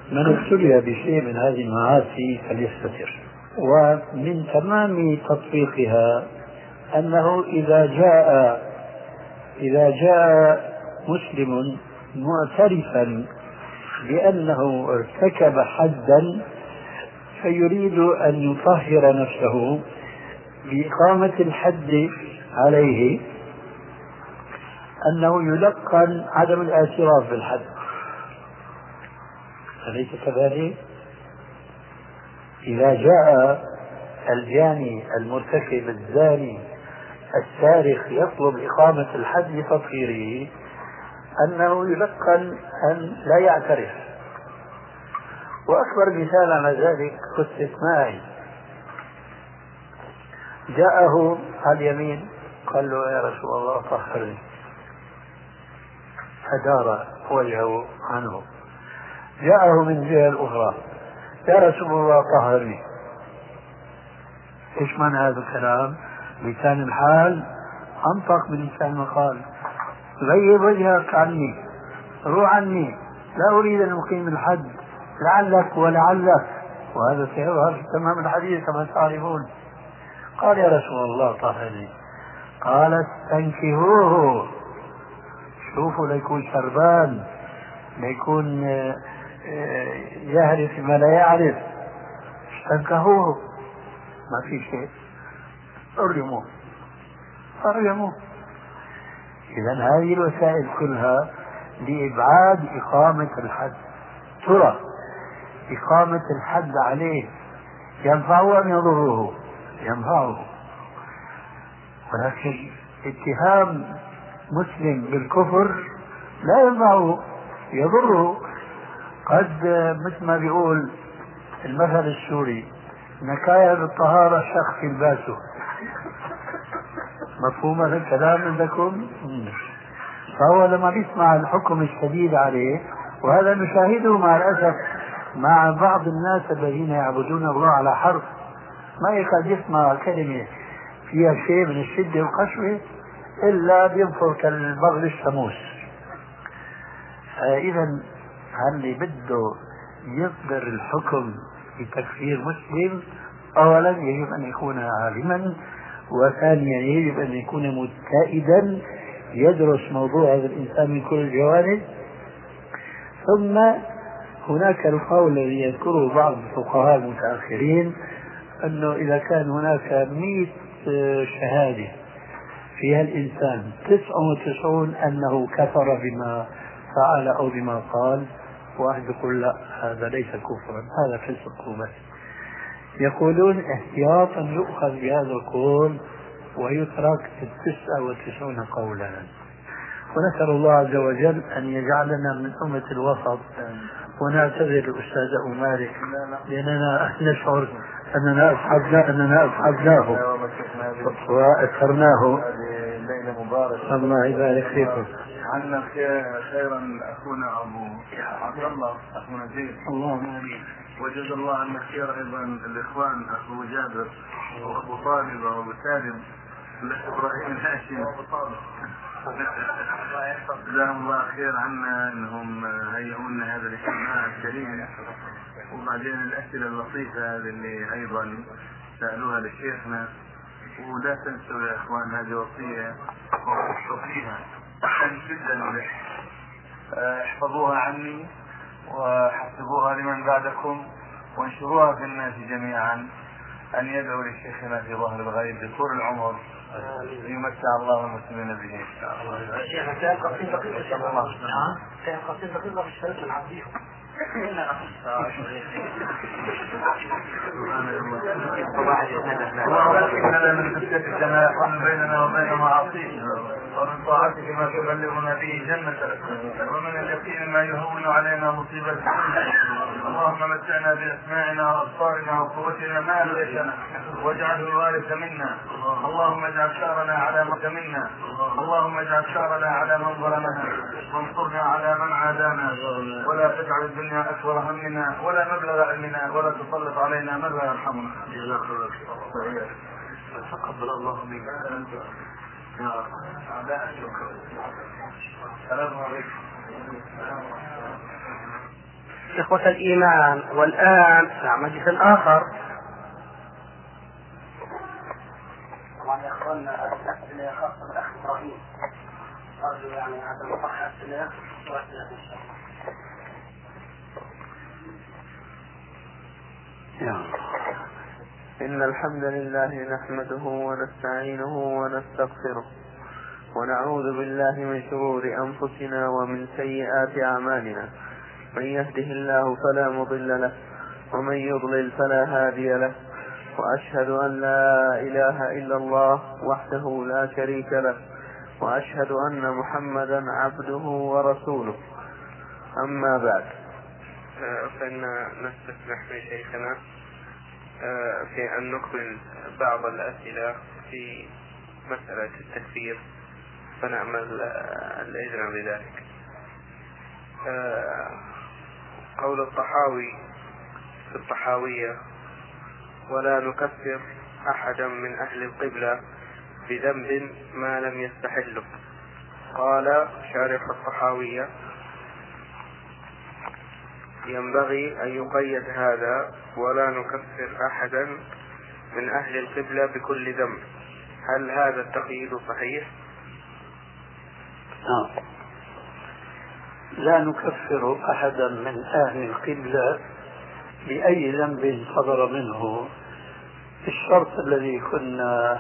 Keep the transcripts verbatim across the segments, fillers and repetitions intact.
من ابتلي بشيء من هذه المعاصي فليستتر. ومن تمام تطبيقها أنه إذا جاء إذا جاء مسلم معترفا بأنه ارتكب حدا فيريد أن يطهر نفسه بإقامة الحد عليه، أنه يلقن عدم الاعتراف بالحد، أليس كذلك؟ إذا جاء الجاني المرتكب الزاني السارق يطلب إقامة الحد لتطهيره، أنه يلقن أن لا يعترف. وأكبر مثال على ذلك قصة معي، جاءه على اليمين قال له يا رسول الله طهرني، أدار وجهه عنه. جاءه من الجهة الأخرى يا رسول الله طهرني. إيش معنى هذا الكلام؟ لسان الحال أنطق من لسان المقال. غير وجهك عني، روح عني، لا أريد أن أقيم الحد، لعلك ولعلك. وهذا سيظهر في تمام الحديث كما تعرفون. قال يا رسول الله طهرني. قال استنكهوه، شوفوا ليكون شربان، ليكون يعرف ما لا يعرف. استنكهوه ما في شيء، ارجموه ارجموه. إذن هذه الوسائل كلها لإبعاد إقامة الحد. ترى إقامة الحد عليه ينفعه أم يضره؟ ينفعه. ولكن اتهام مسلم بالكفر لا ينفعه، يضره. قد مثل ما بيقول المثل السوري نكاية بالطهارة شخ في الباسو. مفهوم هذا الكلام عندكم؟ فهو لما بيسمع الحكم الشديد عليه، وهذا نشاهده مع الأسف مع بعض الناس الذين يعبدون الله على حرف، ما يكاد يسمع كلمة فيها شيء من الشدة والقسوة إلا بينفر كالبغل الشموس. إذا اللي بده يصدر الحكم بتكفير مسلم أولا يجب أن يكون عالما، وثانيا يجب أن يكون متائدا يدرس موضوع هذا الإنسان من كل الجوانب. ثم هناك القول الذي يذكره بعض الفقهاء المتأخرين أنه إذا كان هناك مئة شهادة فيها الإنسان تسعة وتسعون أنه كفر بما فعل أو بما قال، واحد يقول لا هذا ليس كفرا، هذا فسق وبس. يقولون احتياطا يؤخذ بهذا القول ويترك التسعة وتسعون قولا. ونسأل الله عز وجل أن يجعلنا من أمة الوسط. ونعتذر الأستاذ أبو مالك لأننا نشعر أننا أصحبنا أننا أصحبناه وأثرناه. ليلة مباركة، الله يبارك فيكم. عنا خيرا أخونا أبو عبد الله أخونا زيد، اللهم آمين. وجزا الله عنا خير أيضا الإخوان أخو جابر وأبو طالب وأبو سالم إبراهيم الهاشم جزاهم الله خير عنا أنهم هيئوا لنا هذا الاجتماع الكريم. وبعدين الأسئلة اللطيفة هذه اللي أيضا سألوها لشيخنا. ولا تنسوا يا إخوان هذه وصية وصيها جدا، احفظوها عني وحسبوها لمن بعدكم وانشروها في الناس جميعا، أن يدعوا لشيخنا في ظهر الغيب بطول العمر يمتع الله المسلمين به إن شاء الله. شيخنا سيبقى قصير دقيقة إن شاء الله. نعم سيبقى قصير دقيقة في الشريط العظيم. إننا من خشيتك ما يحول بيننا وبين معاصيك، ومن طاعتك ما تبلغنا به جنتك، ومن اليقين ما يهون علينا مصيبة. اللهم متعنا بأسماعنا وأبصارنا وقوتنا ما أبقيتنا واجعله الوارث منا. اللهم اجعل ثارنا على من منا، اللهم اجعل ثارنا على من ظلمنا، وانصرنا على من عادانا، ولا تجعل الدنيا أكبر همنا ولا مبلغ علمنا، ولا تسلط علينا من لا يرحمنا. تقبل الله منك. السلام عليكم. إخوة الإيمان، والآن مع مجلس آخر. طبعا يا أخواننا الأسئلة خاصة بالأخ إبراهيم، أرجو يعني عدم طرح أسئلة وأسئلة إن شاء الله. إن الحمد لله نحمده ونستعينه ونستغفره ونعوذ بالله من شرور أنفسنا ومن سيئات أعمالنا، من يهده الله فلا مضل له ومن يضلل فلا هادي له، وأشهد أن لا إله إلا الله وحده لا شريك له، وأشهد أن محمدا عبده ورسوله. أما بعد، فإن نستسمح من شيخنا في أن نقبل بعض الأسئلة في مسألة التكفير، فنعمل الإذن بذلك. قول الطحاوي في الطحاوية: ولا نكفر أحدا من أهل القبلة بذنب ما لم يستحله. قال شارح الطحاوية: ينبغي أن يقيد هذا: ولا نكفر أحدا من أهل القبلة بكل ذنب. هل هذا التقييد صحيح؟ نعم، لا نكفر أحدا من أهل القبلة بأي ذنب صدر منه، الشرط الذي كنا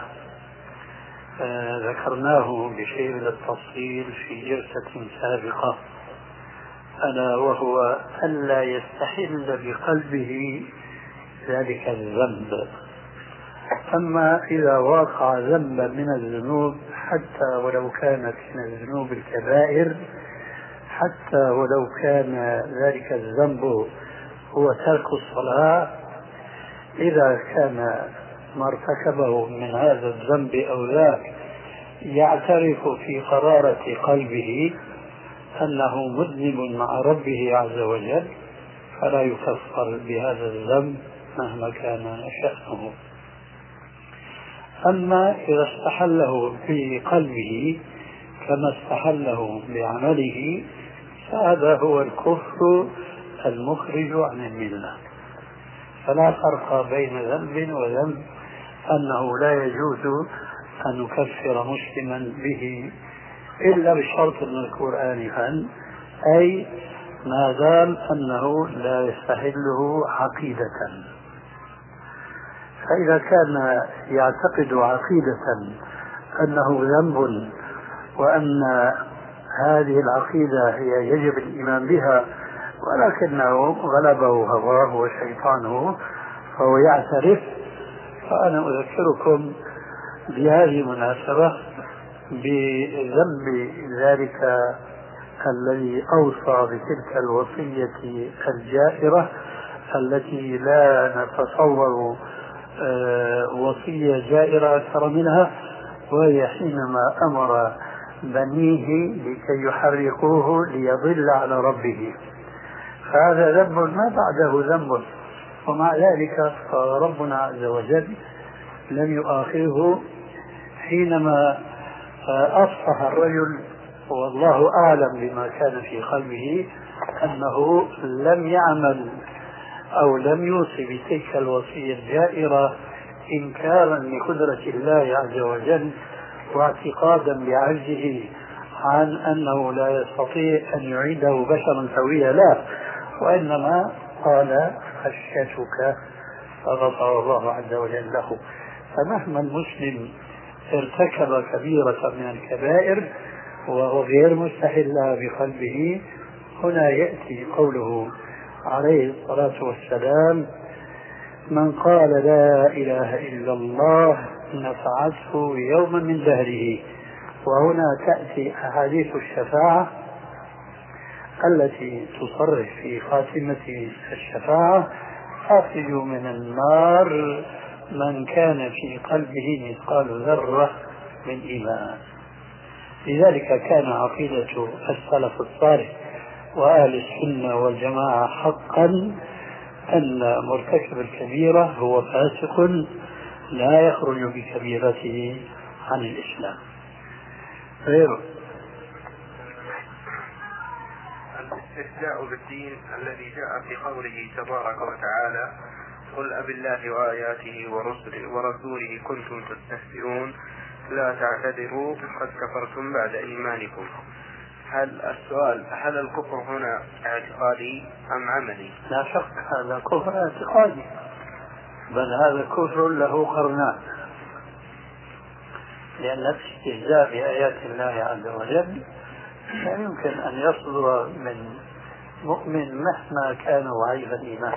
ذكرناه بشيء من التفصيل في جلسة سابقة، ألا وهو ألا يستحل بقلبه ذلك الذنب. أما إذا وقع ذنبا من الذنوب، حتى ولو كانت من الذنوب الكبائر، حتى ولو كان ذلك الذنب هو ترك الصلاة، إذا كان ما ارتكبه من هذا الذنب أو ذاك يعترف في قرارة قلبه أنه مذنب مع ربه عز وجل، فلا يكفر بهذا الذنب مهما كان شأنه. أما إذا استحله في قلبه كما استحله بعمله، فهذا هو الكفر المخرج عن الملة. فلا فرق بين ذنب وذنب، أنه لا يجوز أن نكفر مسلما به إلا بالشرط المذكور آنفا، أي ما دام أنه لا يستحله عقيدة. فإذا كان يعتقد عقيدة أنه ذنب وأن هذه العقيدة هي يجب الإيمان بها، ولكنه غلبه هواه وشيطانه فهو يعترف، فأنا أذكركم بهذه المناسبة بذنب ذلك الذي أوصى بتلك الوصية الجائرة التي لا نتصور وصية جائرة أكثر منها، وهي حينما أمر بنيه لكي يحرقوه ليضل على ربه. فهذا ذنب ما بعده ذنب، ومع ذلك ربنا عز وجل لم يؤاخذه حينما أصبح الرجل والله أعلم بما كان في قلبه أنه لم يعمل أو لم يوصي بتلك الوصية الجائرة إنكارا لقدرة الله عز وجل واعتقادا بعجزه عن أنه لا يستطيع أن يعيده بشرا سويا، لا، وإنما قال خشيتك فغفر الله عز وجل له. فمهما المسلم ارتكب كبيرة من الكبائر وهو غير مستحل بقلبه، هنا يأتي قوله عليه الصلاة والسلام: من قال لا إله إلا الله نفعته يوما من دهره. وهنا تأتي أحاديث الشفاعة التي تصرح في خاتمة الشفاعة: أخرج من النار من كان في قلبه مثقال ذرة من إيمان. لذلك كان عقيدة السلف الصالح وأهل السنة والجماعة حقا أن مرتكب الكبيرة هو فاسق لا يخرج بكبيرته عن الإسلام. غيره الاستهزاء بالدين الذي جاء في قوله تبارك وتعالى قل أب الله وآياته ورسله, ورسوله كنتم تستهزئون لا تعتذروا قد كفرتم بعد إيمانكم. هل السؤال هل الكفر هنا اعتقادي أم عملي؟ لا شك هذا كفر اعتقادي، بل هذا كفر له قرنان، لأن الاستهزاء بآيات الله عز وجل لا يمكن أن يصدر من مؤمن مهما كان ضعيف الإيمان.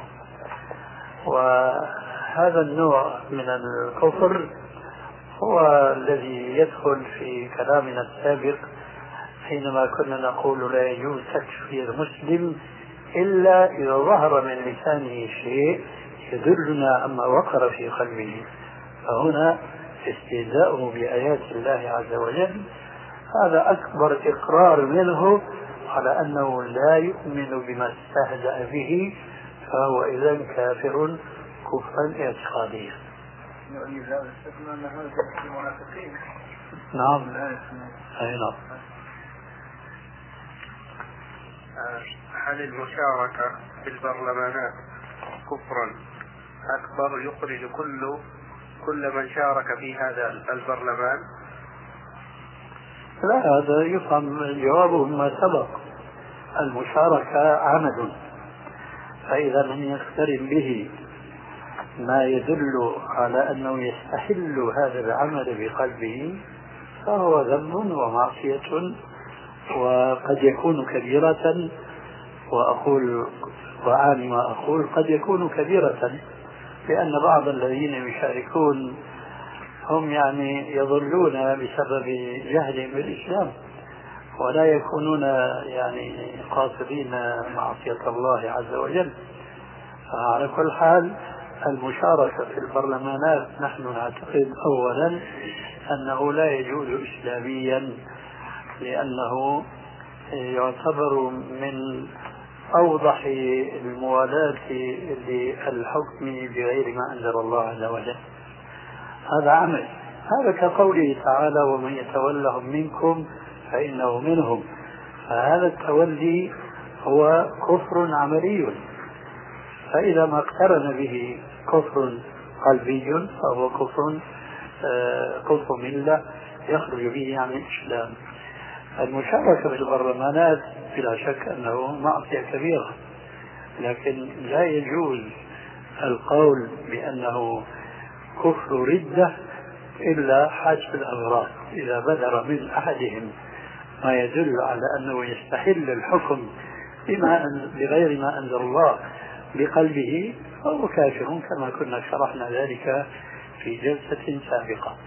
وهذا النوع من الكفر هو الذي يدخل في كلامنا السابق حينما كنا نقول لا يجوز تكفير مسلم إلا إذا ظهر من لسانه شيء يدلنا أما وقر في قلبه. فهنا استهزاؤه بآيات الله عز وجل هذا أكبر إقرار منه على أنه لا يؤمن بما استهزأ به، فهو إذن كافر كفرا اعتقاديا. نعم أي نعم. هل المشاركة في البرلمانات كفرا أكبر يخرج كل كل من شارك في هذا البرلمان؟ لا، هذا يفهم جوابه ما سبق. المشاركة عمد، فإذا من يقترن به ما يدل على أنه يستحل هذا العمل بقلبه فهو ذنب ومعصية، وقد يكون كبيرة. وأقول وأعني ما أقول قد يكون كبيرة، لأن بعض الذين يشاركون هم يعني يضلون بسبب جهلهم بالإسلام ولا يكونون يعني قاصدين معصية الله عز وجل. فعلى كل حال المشاركة في البرلمانات نحن نعتقد أولا أنه لا يجوز إسلاميا، لأنه يعتبر من أوضح الموالاة للحكم بغير ما أنزل الله عز وجل. هذا عمل، هذا كقوله تعالى ومن يتولهم منكم فإنه منهم، فهذا التولي هو كفر عملي. فإذا ما اقترن به كفر قلبي فهو كفر كفر ملة يخرج به عن الإسلام. المشاركة في البرلمانات بلا شك أنه معصية كبيرة، لكن لا يجوز القول بأنه كفر ردة إلا حسب الأغراض. إذا بدر من أحدهم ما يدل على أنه يستحل الحكم بما بغير ما أنزل الله بقلبه فهو كافر، كما كنا شرحنا ذلك في جلسة سابقة.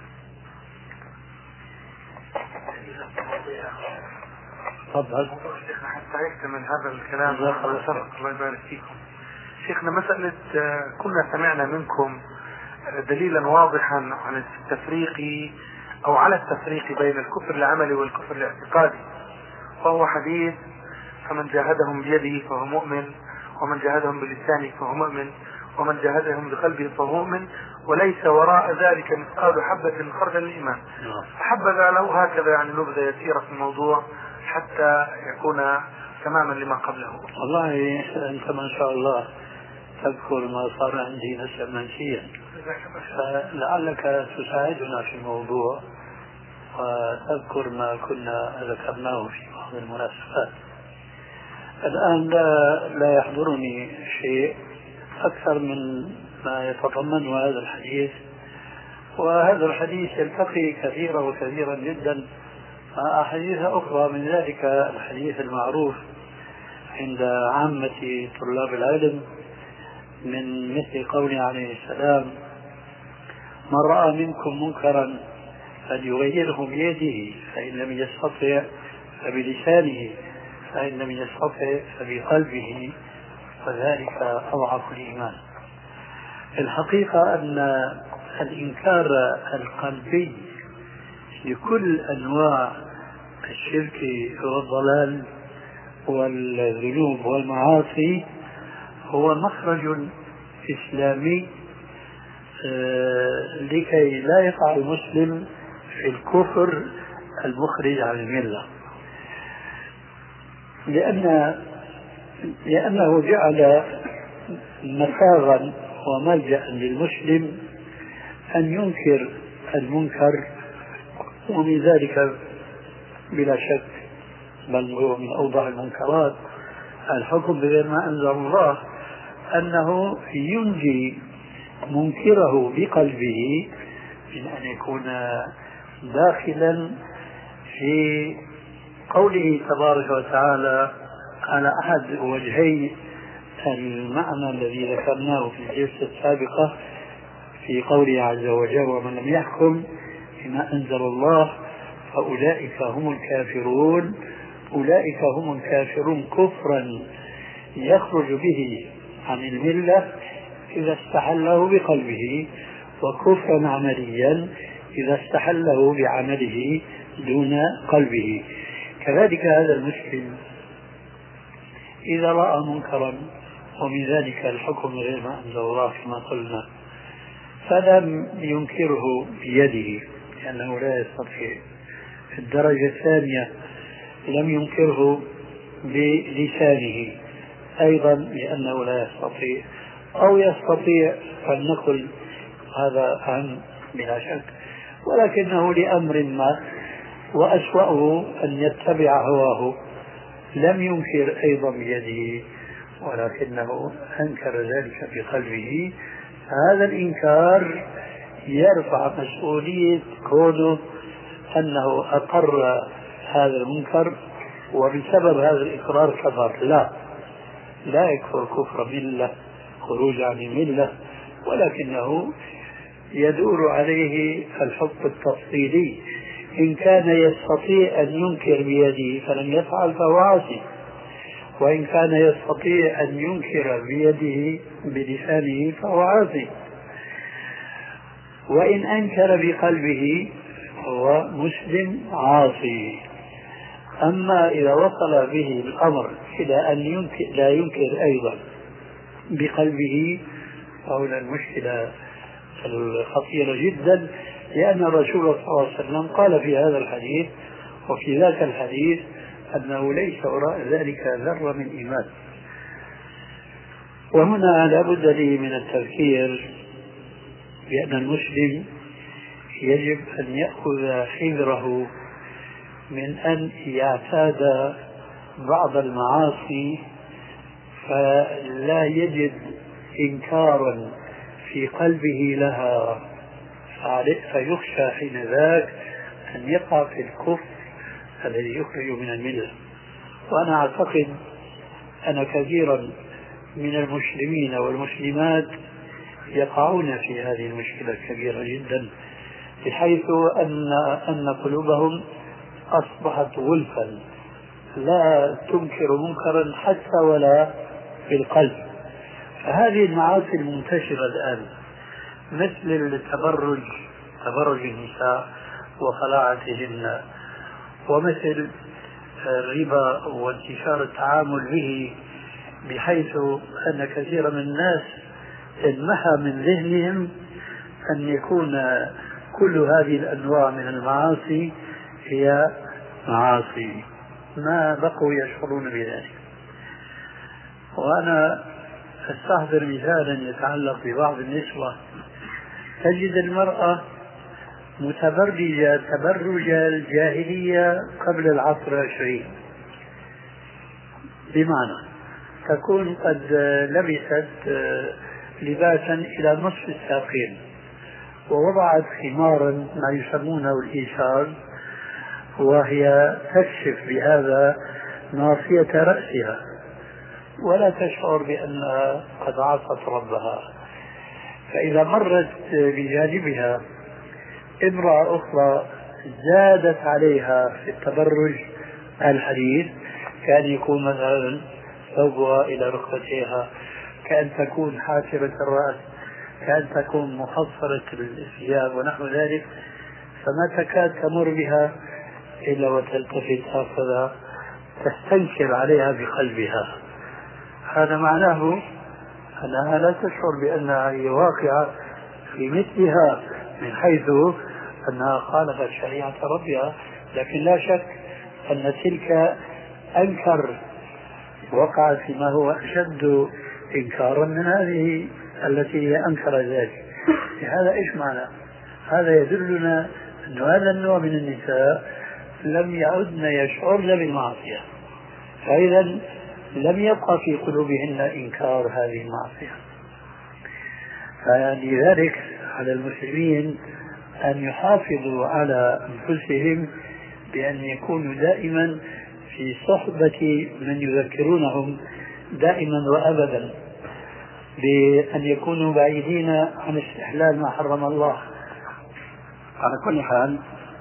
تفضل. شيخنا حتى يكتمل هذا الكلام الله يبارك فيكم. شيخنا مسألة كنا سمعنا منكم دليلا واضحا عن التفريق أو على التفريق بين الكفر العملي والكفر الاعتقادي، وهو حديث فمن جاهدهم بيده فهو مؤمن، ومن جاهدهم بلسانه فهو مؤمن، ومن جاهدهم بقلبه فهو مؤمن، وليس وراء ذلك مثقال حبة خردل الإيمان. حبذا لو هكذا يعني نبذة يسيرة في الموضوع حتى يكون تماما لما قبله. والله أنت ما شاء الله تذكر ما صار عندي نسبا منسيا، فلعلك تساعدنا في الموضوع وتذكر ما كنا ذكرناه في بعض المناسبات. الآن لا, لا يحضرني شيء أكثر من ما يتضمنه هذا الحديث، وهذا الحديث يلتقي كثيرا وكثيرا جدا مع أحاديث أخرى، من ذلك الحديث المعروف عند عامة طلاب العلم من مثل قوله عليه السلام من رأى منكم منكرا فليغيره بيده فإن لم يستطع فبلسانه فإن لم يستطع فبقلبه وذلك أضعف الإيمان. الحقيقة أن الإنكار القلبي لكل أنواع الشرك والضلال والذنوب والمعاصي هو مخرج إسلامي لكي لا يقع المسلم في الكفر المخرج عن الملة. لأن لأنه جعل مساغا وملجأ للمسلم أن ينكر المنكر، ومن ذلك بلا شك بل هو من أوضح المنكرات الحكم بغير ما أنزل الله، أنه ينجي منكره بقلبه من أن يكون داخلا في قوله تبارك وتعالى على أحد وجهي المعنى الذي ذكرناه في الجلسة السابقة في قوله عز وجل: ومن لم يحكم بما أنزل الله فأولئك هم الكافرون. أولئك هم الكافرون كفرا يخرج به عن الملة إذا استحله بقلبه، وكفرا عمليا إذا استحله بعمله دون قلبه. كذلك هذا المسلم إذا رأى منكرا ومن ذلك الحكم غير ما أنزل الله كما قلنا، فلم ينكره بيده لأنه لا يستطيع. في الدرجة الثانية لم ينكره بلسانه أيضا لأنه لا يستطيع، أو يستطيع فلنقل هذا أهم بلا شك، ولكنه لأمر ما وأسوأه أن يتبع هواه لم ينكر أيضا بيده ولكنه أنكر ذلك بقلبه. هذا الإنكار يرفع مسؤولية كونه أنه أقر هذا المنكر وبسبب هذا الإقرار كفر. لا لا يكفر كفر ملة خروج عن الملة، ولكنه يدور عليه الحكم التفصيلي. إن كان يستطيع أن ينكر بيده فلم يفعل فهو عاصي، وإن كان يستطيع أن ينكر بيده بلسانه فهو عاصي، وإن أنكر بقلبه هو مسلم عاصي. أما إذا وصل به الأمر إلى أن ينكر لا ينكر أيضا بقلبه فهنا المشكلة الخطيرة جدا، لأن الرسول صلى الله عليه وسلم قال في هذا الحديث وفي ذاك الحديث أنه ليس وراء ذلك ذرة من إيمان. وهنا لا بد لي من التذكير بأن المسلم يجب أن يأخذ حذره من أن يعتاد بعض المعاصي فلا يجد إنكارا في قلبه لها، فيخشى حين ذاك أن يقع في الكفر الذي يخرج من الملة. وأنا أعتقد أن كثيرا من المسلمين والمسلمات يقعون في هذه المشكلة الكبيرة جدا، بحيث أن أن قلوبهم أصبحت غلفا لا تنكر منكرا حتى ولا في القلب. فهذه المعاصي المنتشرة الآن مثل التبرج، تبرج النساء وخلاعتهن، ومثل الربا وانتشار التعامل به، بحيث أن كثير من الناس انمحى من ذهنهم أن يكون كل هذه الأنواع من المعاصي هي معاصي، ما بقوا يشعرون بذلك. وأنا أستحضر مثالا يتعلق ببعض النسوة، تجد المرأة متبرجة تبرج الجاهلية قبل العصر العشرين، بمعنى تكون قد لبست لباسا إلى نصف الساقين ووضعت خمارا ما يسمونه الإيشار، وهي تكشف بهذا ناصية رأسها ولا تشعر بأنها قد عصت ربها. فإذا مرت بجانبها امرأة أخرى زادت عليها في التبرج الحديث، كان يكون مثلا ثوبها إلى ركبتيها، كأن تكون حاسبة الرأس، كأن تكون محصرة الثياب ونحو ذلك، فما تكاد تمر بها إلا وتلتفت هكذا تستنكر عليها بقلبها. هذا معناه أنها لا تشعر بأنها هي واقعة في مثلها من حيث أنها خالفت شريعة ربها، لكن لا شك أن تلك أنكر وقعت فيما هو أشد إنكارا من هذه التي هي أنكر ذلك. هذا إيش معنى؟ هذا يدلنا أن هذا النوع من النساء لم يعدن يشعرن بالمعصية، فإذا لم يبقى في قلوبهن إنكار هذه المعصية. فلذلك على المسلمين أن يحافظوا على أنفسهم بأن يكونوا دائما في صحبة من يذكرونهم دائما وأبدا بأن يكونوا بعيدين عن استحلال ما حرم الله. على كل حال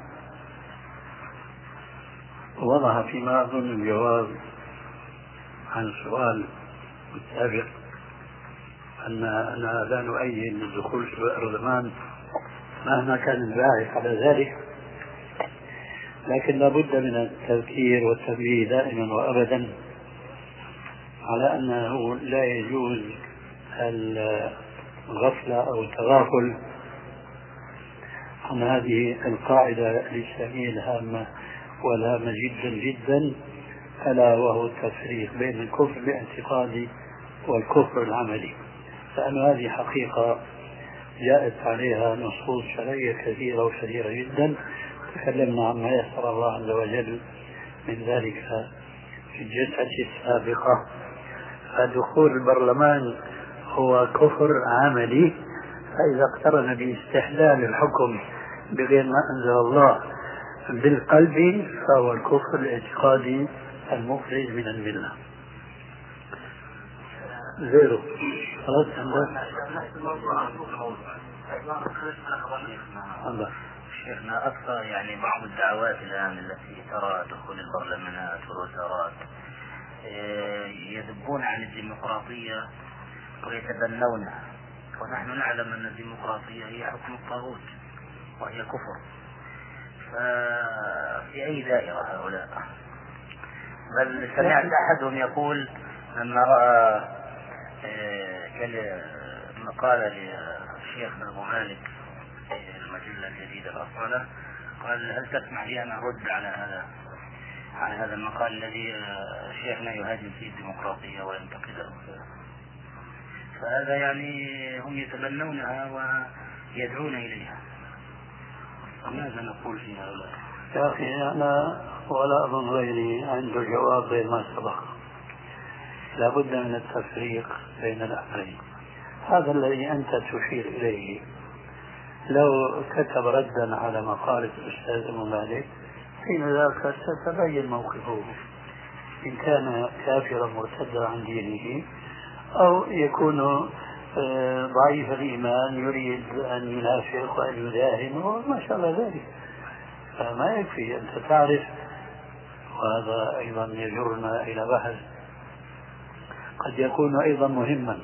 وضع فيما أظن الجواب عن السؤال السابق أن أنا لا نؤيد الدخول في البرلمان مهما كان الباعث على ذلك، لكن لابد من التذكير والتنبيه دائما وأبدا على أنه لا يجوز الغفلة أو التغافل عن هذه القاعدة الإسلامية الهامة والهامة جدا جدا، ألا وهو التفريق بين الكفر الاعتقادي والكفر العملي، لأن هذه حقيقة جاءت عليها نصوص شرعية كثيرة وكثيرة جدا، تكلمنا عما يسر الله عز وجل من ذلك في الجلسة السابقة. فدخول البرلمان هو كفر عملي، فإذا اقترن باستحلال الحكم بغير ما أنزل الله بالقلب فهو الكفر الاعتقادي المخرج من الملة. زيرو خلاص عندك شيخنا. أكثر يعني بعض الدعوات الآن التي ترى دخول البرلمانات والوزارات يذبون عن الديمقراطية ويتبنونها، ونحن نعلم أن الديمقراطية هي حكم الطاغوت وهي كفر. ففي أي دائرة هؤلاء؟ بل سمعت أحدهم يقول لما رأى مقالة لشيخنا أبو مالك المجلة الجديدة الأصالة، قال هل تسمح لي أن أرد على هذا على هذا المقال الذي شيخنا يهاجم فيه الديمقراطية وينتقدها؟ فهذا يعني هم يتبنونها ويدعون إليها. ماذا نقول في هؤلاء؟ يا أخي أنا ولا أظن غيري عنده جواب غير ما سبق. لابد من التفريق بين الأمرين. هذا الذي أنت تشير إليه لو كتب ردا على مقالة الأستاذ أبو مالك حين ذاك ستبين موقفه، إن كان كافرا مرتدا عن دينه أو يكون ضعيف الإيمان يريد أن ينافق وأن يداهن وما شابه ذلك. فما يكفي أنت تعرف، وهذا أيضا يجرنا إلى بحث قد يكون أيضا مهما.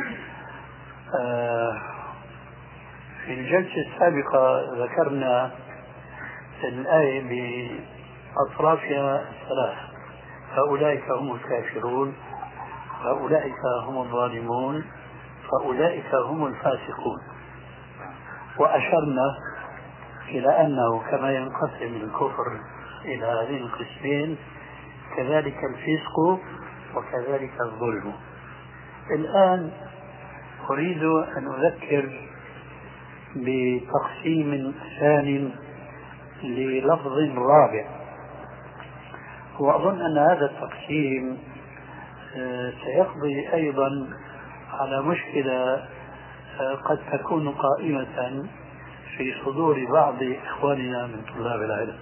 في الجلسة السابقة ذكرنا الآية بأطرافها الثلاث: فأولئك هم الكافرون، فأولئك هم الظالمون، فأولئك هم الفاسقون. وأشرنا إلى أنه كما ينقسم الكفر إلى هذين القسمين كذلك الفسق وكذلك الظلم. الآن أريد أن أذكر بتقسيم ثاني للفظ رابع، وأظن أن هذا التقسيم سيقضي أيضا على مشكلة قد تكون قائمة في صدور بعض إخواننا من طلاب العلم.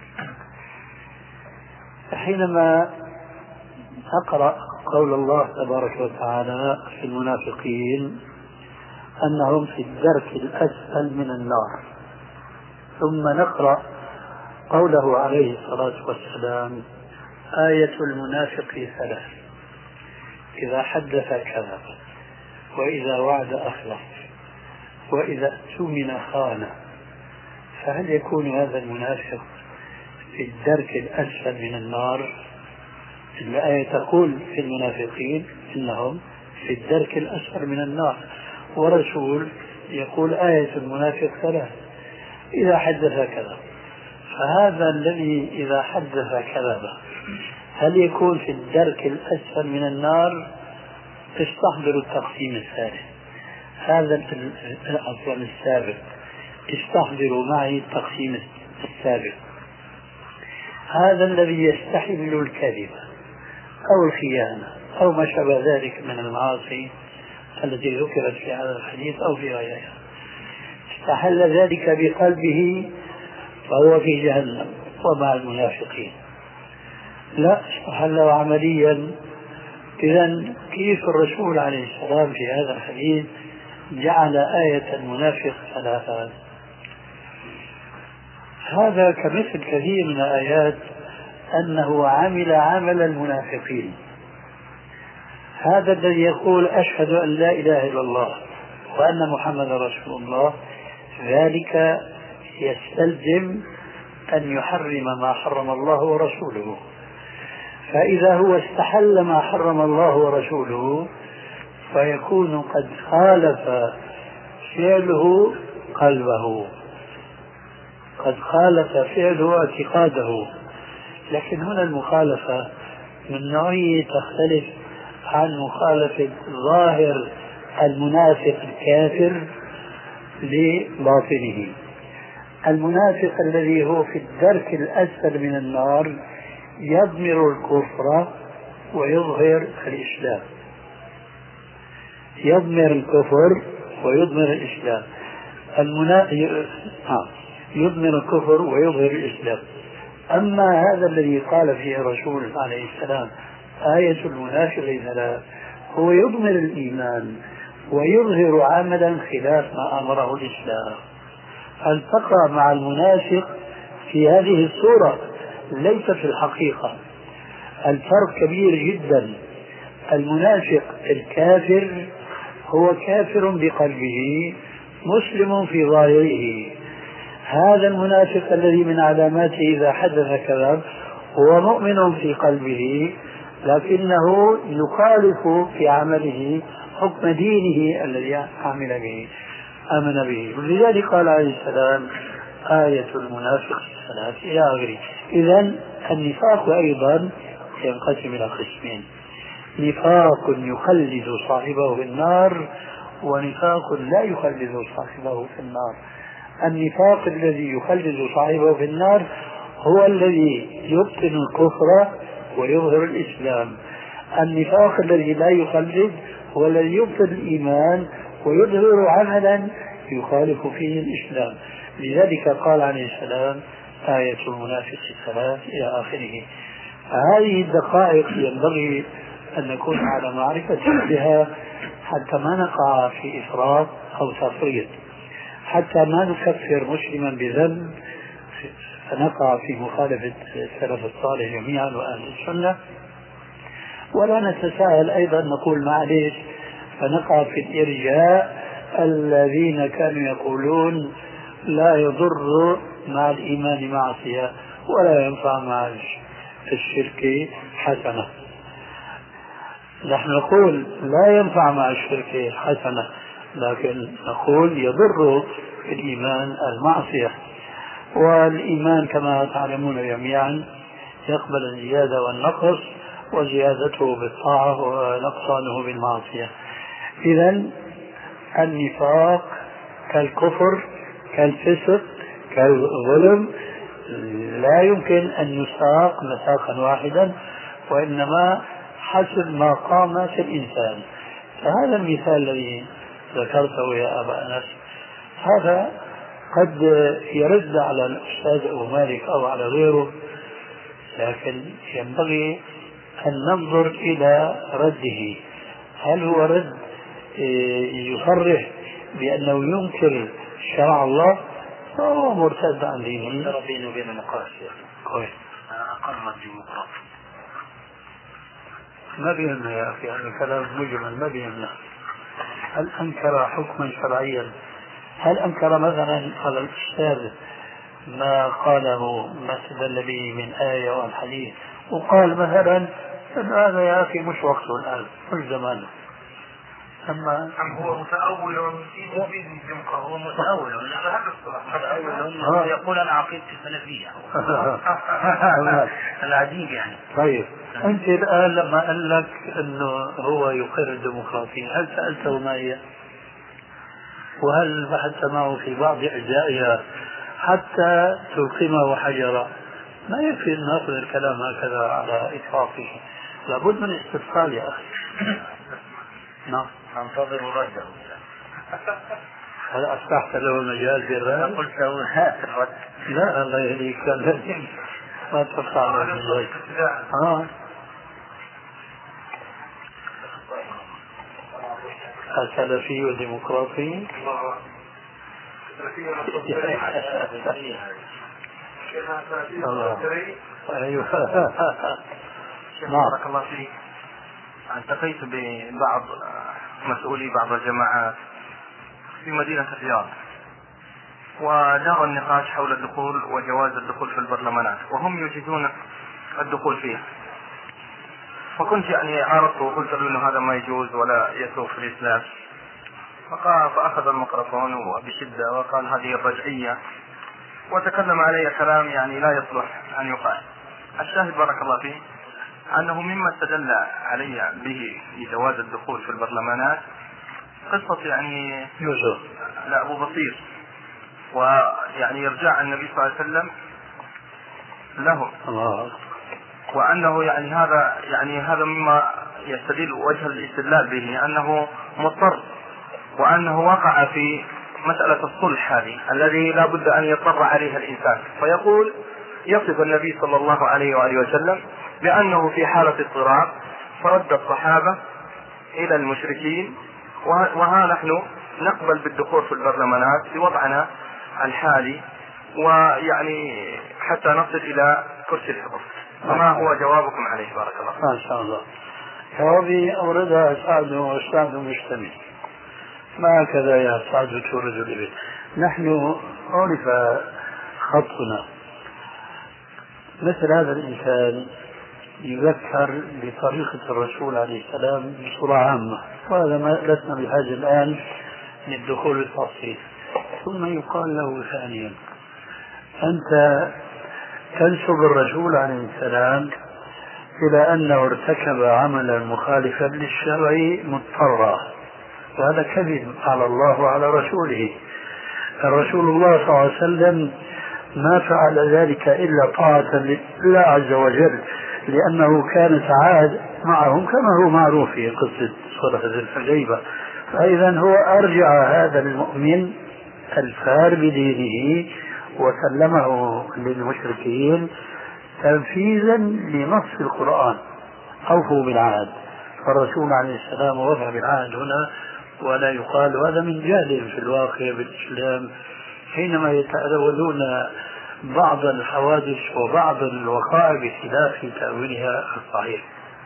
حينما أقرأ قول الله تبارك وتعالى في المنافقين أنهم في الدرك الأسفل من النار، ثم نقرأ قوله عليه الصلاة والسلام: آية المنافق ثلاث: إذا حدث كذب، وإذا وعد أخلف، وإذا اؤتمن خان. فهل يكون هذا المنافق في الدرك الأسفل من النار؟ الآية تقول في المنافقين إنهم في الدرك الأسفل من النار، ورسول يقول آية المنافق ثلاث: إذا حدث كذب. فهذا الذي إذا حدث كذب هل يكون في الدرك الأسفل من النار؟ استحضروا التقسيم الثالث، هذا عفوا السابق، استحضروا معي التقسيم السابق. هذا الذي يستحمل الكذب أو الخيانة أو ما شابه ذلك من المعاصي التي ذكرت في هذا الحديث أو في غيرها، استحل ذلك بقلبه فهو في جهنم ومع المنافقين. لا، استحله عمليا. إذن كيف الرسول عليه السلام في هذا الحديث جعل آية المنافق ثلاثة؟ هذا كمثل كثير من الآيات أنه عمل عمل المنافقين. هذا الذي يقول أشهد أن لا إله إلا الله وأن محمد رسول الله، ذلك يستلزم أن يحرم ما حرم الله ورسوله، فإذا هو استحل ما حرم الله ورسوله فيكون قد خالف فعله قلبه، قد خالف فعله اعتقاده. لكن هنا المخالفة من نوعية تختلف عن مخالفة ظاهر المنافق الكافر لباطنه. المنافق الذي هو في الدرك الأسفل من النار يضمر الكفر ويظهر الإسلام، يضمر الكفر ويضمر الإسلام، المنا... يضمر الكفر ويظهر الإسلام. أما هذا الذي قال فيه الرسول عليه السلام آية المنافق ثلاث، هو يضمر الإيمان ويظهر عملا خلاف ما أمره الإسلام. التقى مع المنافق في هذه الصورة ليس في الحقيقة. الفرق كبير جدا. المنافق الكافر هو كافر بقلبه مسلم في ظاهره. هذا المنافق الذي من علاماته إذا حدث كذب هو مؤمن في قلبه لكنه يخالف في عمله حكم دينه الذي عمل به آمن به. ولذلك قال عليه السلام آية المنافق الثلاث إلى آخره. إذن النفاق أيضا ينقسم إلى قسمين: نفاق يخلد صاحبه في النار، ونفاق لا يخلد صاحبه في النار. النفاق الذي يخلد صاحبه في النار هو الذي يبطن الكفر ويظهر الإسلام. النفاق الذي لا يخلد هو الذي يبطن الإيمان ويظهر عملا يخالف فيه الإسلام. لذلك قال عليه السلام آية المنافق الثلاث إلى آخره. هذه الدقائق ينبغي أن نكون على معرفة بها حتى ما نقع في إفراط أو تفريط، حتى ما نكفر مسلما بذنب فنقع في مخالفة السلف الصالح جميعا وأهل السنة، ولا نتساهل أيضا نقول معليش فنقع في الإرجاء الذين كانوا يقولون لا يضر مع الإيمان معصية ولا ينفع مع الشرك حسنة. نحن نقول لا ينفع مع الشرك حسنة، لكن نقول يضر في الإيمان المعصية. والإيمان كما تعلمون جميعا يقبل الزيادة والنقص، وزيادته بالطاعة ونقصانه بالمعصية. إذن النفاق كالكفر كالفسق كالظلم لا يمكن أن يساق مساقا واحدا، وإنما حسب ما قام في الإنسان. فهذا المثال الذي ذكرته يا أبا أنس هذا قد يرد على الأستاذ أبو مالك أو على غيره، لكن ينبغي أن ننظر إلى رده. هل هو رد يصرح بأنه ينكر شرع الله فهو مرتد عن دينه؟ ترى بينه وبين النقاش كويس. أقر الديمقراط ما بيهمنا يا أخي، هذا الكلام مجمل ما بيهمنا. هل أنكر حكما شرعيا؟ هل أنكر مثلا على الأستاذ ما قاله ما استدل به من آية أو حديث وقال مثلا هذا يا أخي مش وقته الآن مش زمانه؟ أما أم هو متأول في مفيد الدمقة؟ هو متأول هذا الصلاح متأول يقول أنا عقيدتي سلفية. العجيب يعني. طيب أنت الآن لما قال لك أنه هو يقر الديمقراطية هل سألته ما هي؟ وهل بحثت معه في بعض أجزائها حتى تلقمه حجرا؟ ما يكفي أن نأخذ الكلام هكذا على إطلاقه، لابد من استفصال يا أخي. نعم أنتظر رده. هل أفتحت له مجال بالرأي؟ قلت له هات الرد. لا الله يهديك كان لازم ما تفتح له المجال. آه السلفي والديمقراطي. ايوه بارك الله فيك. التقيت ببعض مسؤولي بعض الجماعات في مدينة الرياض ودار النقاش حول الدخول وجواز الدخول في البرلمانات وهم يجيزون الدخول فيها، فكنت يعني عارضت وقلت له انه هذا ما يجوز ولا يسوق في الاسلام، فاخذ الميكروفون وبشده وقال هذه الرجعيه وتكلم علي كلام يعني لا يصلح ان يقال. الشاهد بارك الله فيه انه مما استدل علي به لجواز الدخول في البرلمانات قصه يعني يوسف لا ابو بصير، ويعني يرجع النبي صلى الله عليه وسلم له الله، وأنه يعني هذا يعني هذا مما يستدل وجه الاستدلال به أنه مضطر، وأنه وقع في مسألة الصلح هذه الذي لا بد أن يضطر عليها الإنسان، فيقول يصف النبي صلى الله عليه وآله وسلم بأنه في حالة اضطرار فرد الصحابة إلى المشركين، وها نحن نقبل بالدخول في البرلمانات في وضعنا الحالي، ويعني حتى نصل إلى كرسي الحكم. فما هو جوابكم عليه بارك الله؟ ما شاء الله. جوابي أوردها سعد وسعد مجتمع، ما هكذا يا سعد تورد الإبل. نحن عرف خطنا، مثل هذا الإنسان يذكر بطريقة الرسول عليه السلام بصورة عامة، وهذا ما لسنا بحاجة الآن للدخول بالتفصيل. ثم يقال له ثانيا أنت تنسب الرسول عليه السلام إلى أنه ارتكب عملا مخالفا للشرع مضطرا، وهذا كذب على الله وعلى رسوله. الرسول الله صلى الله عليه وسلم ما فعل ذلك إلا طاعة لله عز وجل، لأنه كان تعاهد معهم كما هو معروف في قصة صلح ذي الحديبة. فإذا هو أرجع هذا المؤمن الفار بدينه وسلمه للمشركين تنفيذا لنص القرآن، أوفوا بالعهد. فالرسول عليه السلام وفى بالعهد هنا، ولا يقال هذا من جهل في الواقع بالإسلام حينما يتأولون بعض الحوادث وبعض الوقائع بخلاف تأويلها الصحيح.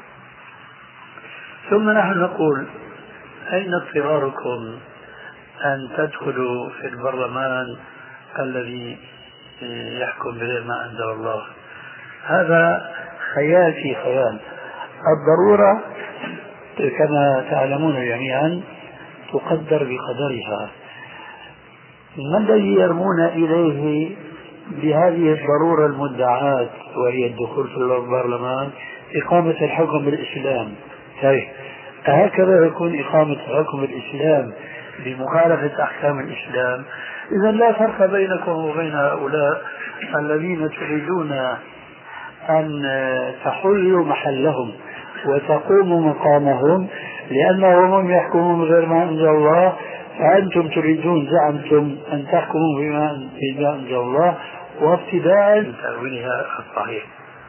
ثم نحن نقول أين اضطراركم أن تدخلوا في البرلمان الذي يحكم بغير ما أنزل الله؟ هذا خيال في خيال. الضرورة كما تعلمون جميعا تقدر بقدرها. ما الذي يرمون إليه بهذه الضرورة المدعاة وهي الدخول في البرلمان؟ إقامة الحكم بالإسلام. طيب هكذا يكون إقامة الحكم بالإسلام بمخالفة أحكام الإسلام؟ إذا لا فرق بينكم وبين هؤلاء الذين تريدون أن تحلوا محلهم وتقوموا مقامهم لأنهم هم يحكمون بغير ما أنزل الله، فأنتم تريدون زعمتم أن تحكموا بما أنزل الله وابتداء من تأويلها الصحيح.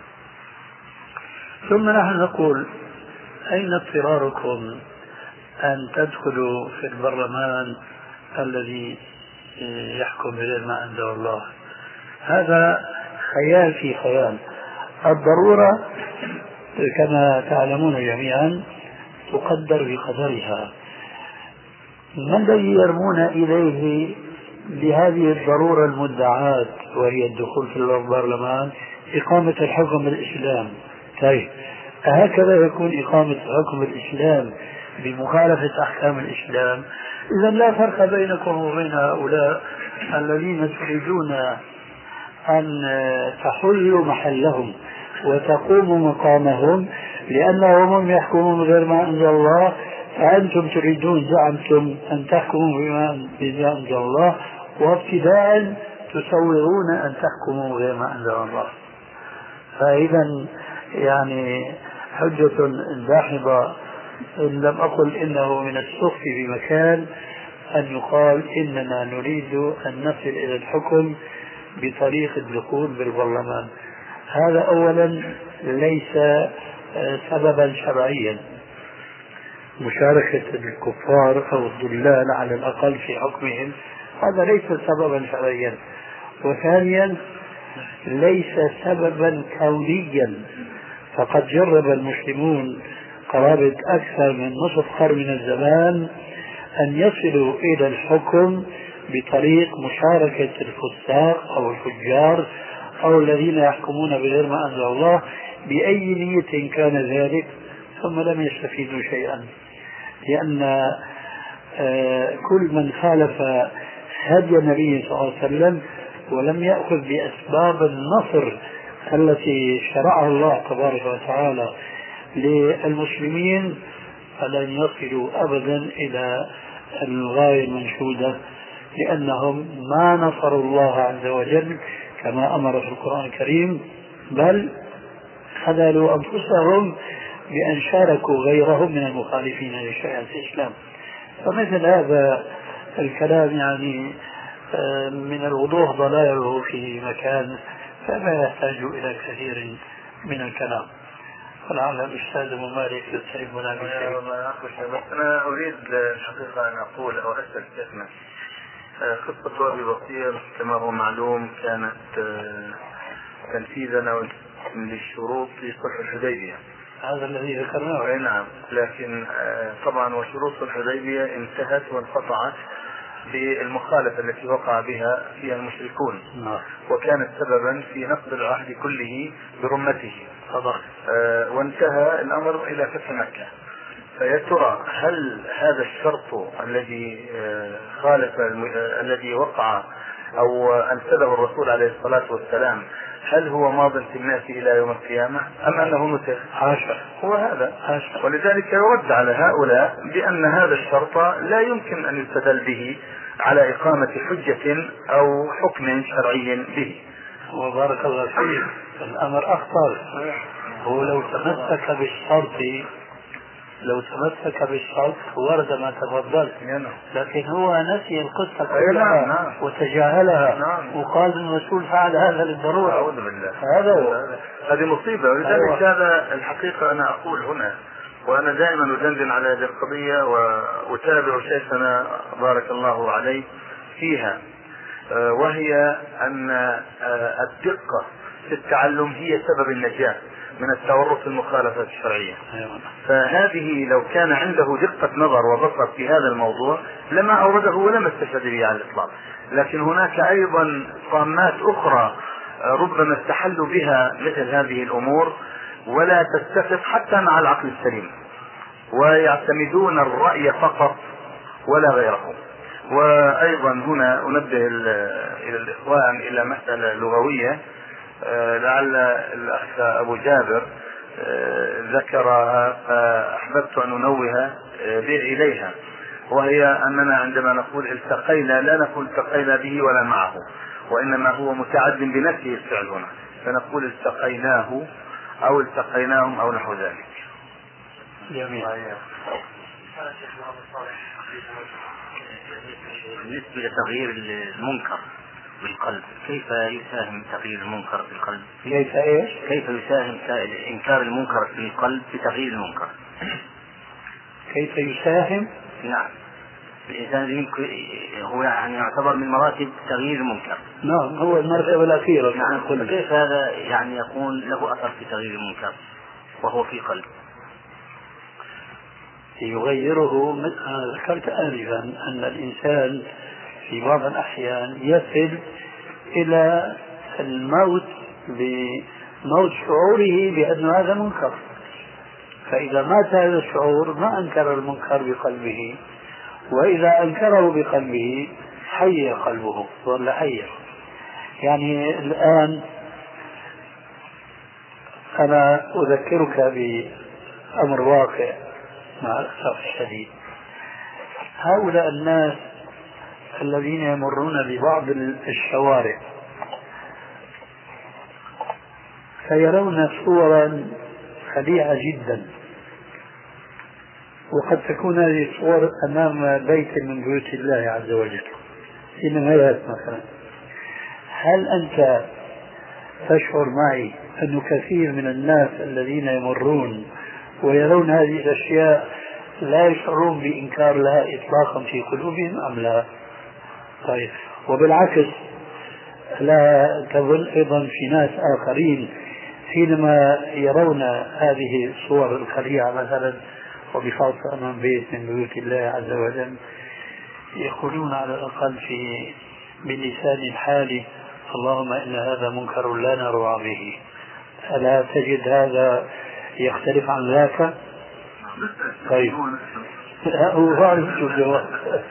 ثم نحن نقول أين اضطراركم أن تدخلوا في البرلمان الذي يحكم بغير ما أنزل الله؟ هذا خيال في خيال. الضرورة كما تعلمون جميعا تقدر بقدرها. ما الذي يرمون إليه بهذه الضرورة المدعاة وهي الدخول في البرلمان؟ إقامة الحكم بالإسلام. طيب هكذا يكون إقامة الحكم بالإسلام بمخالفة أحكام الإسلام، إذا لا فرق بينكم وبين هؤلاء الذين تريدون أن تحلوا محلهم وتقوموا مقامهم لأنهم هم يحكمون بغير ما أنزل الله، فأنتم تريدون زعمتم أن تحكموا بما أنزل الله، وابتداء تصورون أن تحكموا بغير ما أنزل الله. فإذا يعني حجة داحضة، إن لم أقل إنه من السخف بمكان أن يقال إننا نريد أن نصل إلى الحكم بطريق الدخول بالبرلمان. هذا أولا ليس سببا شرعيا، مشاركة الكفار أو الضلال على الأقل في حكمهم هذا ليس سببا شرعيا. وثانيا ليس سببا كونيا، فقد جرب المسلمون قرابة أكثر من نصف قرن من الزمان أن يصلوا إلى الحكم بطريق مشاركة الفساق أو الفجار أو الذين يحكمون بغير ما أنزل الله بأي نية كان ذلك، ثم لم يستفيدوا شيئا، لأن كل من خالف هدي النبي صلى الله عليه وسلم ولم يأخذ بأسباب النصر التي شرعها الله تبارك وتعالى للمسلمين فلن يصلوا أبدا إلى الغاية المنشودة، لأنهم ما نصروا الله عز وجل كما أمر في القرآن الكريم، بل خذلوا أنفسهم بأن شاركوا غيرهم من المخالفين لشريعة الإسلام. فمثل هذا الكلام يعني من الوضوح ضلاله في مكان، فما يحتاج إلى كثير من الكلام. فلعل الأستاذ أبو مالك يسعدنا بشيء. أنا أريد الحقيقة أن أقول أو أسأل شيخنا، قصة أبي بصير كما هو معلوم كانت تنفيذا للشروط في صلح الحديبية، هذا الذي ذكرناه. أي نعم، لكن طبعا وشروط الحديبية انتهت وانقطعت بالمخالفة التي وقع بها فيها المشركون، وكانت سببا في نقض العهد كله برمته، آه وانتهى الأمر إلى فتح مكة. فيا ترى هل هذا الشرط الذي آه خالف آه الذي وقع أو أنفذه الرسول عليه الصلاة والسلام هل هو ماض في الناس إلى يوم القيامة أم أنه نسخ؟ حاشا، هو هذا حاشا. ولذلك يرد على هؤلاء بأن هذا الشرط لا يمكن أن يستدل به على إقامة حجة أو حكم شرعي به. وبارك الله فيك، الأمر أخطر. هو لو تمسك بالشرط لو تمسك بالشرط ورد ما تفضلت، لكن هو نسي القصة كلها وتجاهلها وقال ان الرسول فعل هذا للضرورة. أعوذ بالله، هذا هو. هذه مصيبة. ولذلك هذا الحقيقة أنا أقول هنا، وأنا دائما أدندن على هذه القضية وأتابع شيخنا بارك الله عليه فيها، وهي أن الدقة في التعلم هي سبب النجاة من التورط في المخالفة الشرعية. فهذه لو كان عنده دقة نظر وبصر في هذا الموضوع لما أورده ولما استشهد به على الإطلاق. لكن هناك أيضا طامات أخرى ربما استحلوا بها مثل هذه الأمور ولا تتفق حتى مع العقل السليم، ويعتمدون الرأي فقط ولا غيره. وأيضا هنا أنبه إلى الإخوان إلى مسألة لغوية لعل الأخ أبو جابر ذكرها فأحببت أن أنوه إليها، وهي أننا عندما نقول التقينا لا نقول التقينا به ولا معه، وإنما هو متعد بنفسه الفعل هنا، فنقول التقيناه أو التقيناهم أو نحو ذلك. جميل. بالنسبة لتغيير المنكر بالقلب، كيف يساهم تغيير المنكر في القلب؟ كيف ايش؟ كيف يساهم إنكار المنكر في القلب بتغيير المنكر؟ كيف يساهم؟ نعم، الإنسان هو يعني يعتبر من مراتب تغيير المنكر. نعم، هو المرتبة الأخيرة. نعم، كيف هذا يعني يكون له أثر في تغيير المنكر وهو في قلب؟ يغيره مثل ذكرت آنفا أن الإنسان في بعض الأحيان يصل إلى الموت بموت شعوره بأن هذا منكر، فإذا مات هذا الشعور ما أنكر المنكر بقلبه، وإذا أنكره بقلبه حي قلبه ولا حي. يعني الآن أنا أذكرك بأمر واقع مع الأسف الشديد. هؤلاء الناس الذين يمرون ببعض الشوارع فيرون صورا خديعة جدا، وقد تكون هذه الصور أمام بيت من بيوت الله عز وجل في نهايات مثلا. هل أنت تشعر معي أن كثير من الناس الذين يمرون ويرون هذه الأشياء لا يشعرون بإنكار لها إطلاقا في قلوبهم أم لا؟ طيب، وبالعكس لا تظن أيضا في ناس آخرين حينما يرون هذه الصور الخليعة مثلا وبخاصة أمام بيت من بيوت الله عز وجل يقولون على الأقل في بلسان الحال اللهم إن هذا منكر لا نروع به. ألا تجد هذا يختلف عن ذاك؟ طيب هو عارف شو الجواب.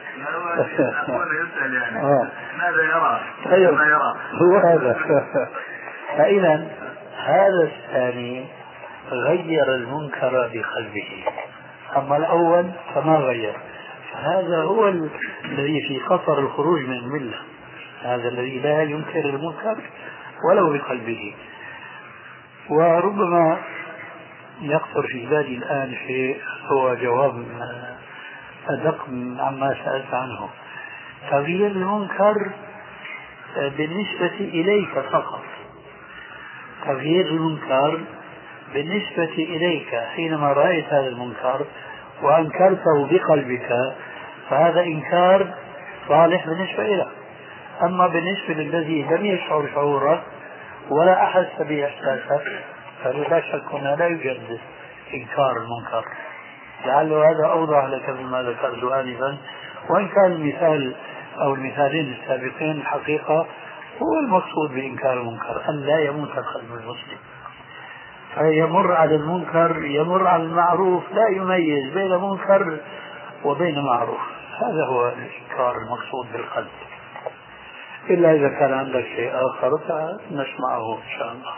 يسأل يعني ماذا يرى؟ طيب هو هذا. فإذا هذا الثاني غير المنكر بقلبه، أما الأول فما غير. هذا هو الذي في خطر الخروج من الملة، هذا الذي لا ينكر المنكر ولو بقلبه. وربما يخطر في بالي الآن شيء هو جواب أدق عما سألت عنه. تغيير المنكر بالنسبة إليك فقط، تغيير المنكر بالنسبة إليك حينما رأيت هذا المنكر وأنكرته بقلبك فهذا إنكار صالح بالنسبة إليك. أما بالنسبة للذي لم يشعر شعورك ولا أحس بإحساسك فلا شك هنا لا يوجد إنكار المنكر. لعل هذا أوضح لك مما ذكرت آنفا، وإن كان المثال أو المثالين السابقين الحقيقة هو المقصود بإنكار المنكر أن لا يموت قلب المسلم، فيمر على المنكر يمر على المعروف لا يميز بين منكر وبين معروف. هذا هو الإنكار المقصود بالقلب. إلا إذا كان عندك شيء آخر فنسمعه إن شاء الله.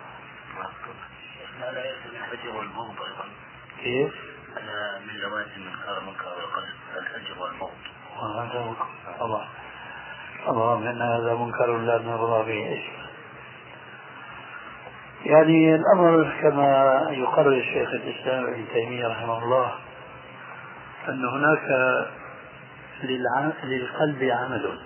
لا يلزم الفجر والموت أيضا. كيف؟ أنا من لوازم إنكار المنكر والقلب الفجر والموت. هذا هو الله اللهم إن هذا منكر لا نرضى به. يعني الأمر كما يقرر الشيخ الإسلام ابن تيمية رحمه الله أن هناك للقلب عمل،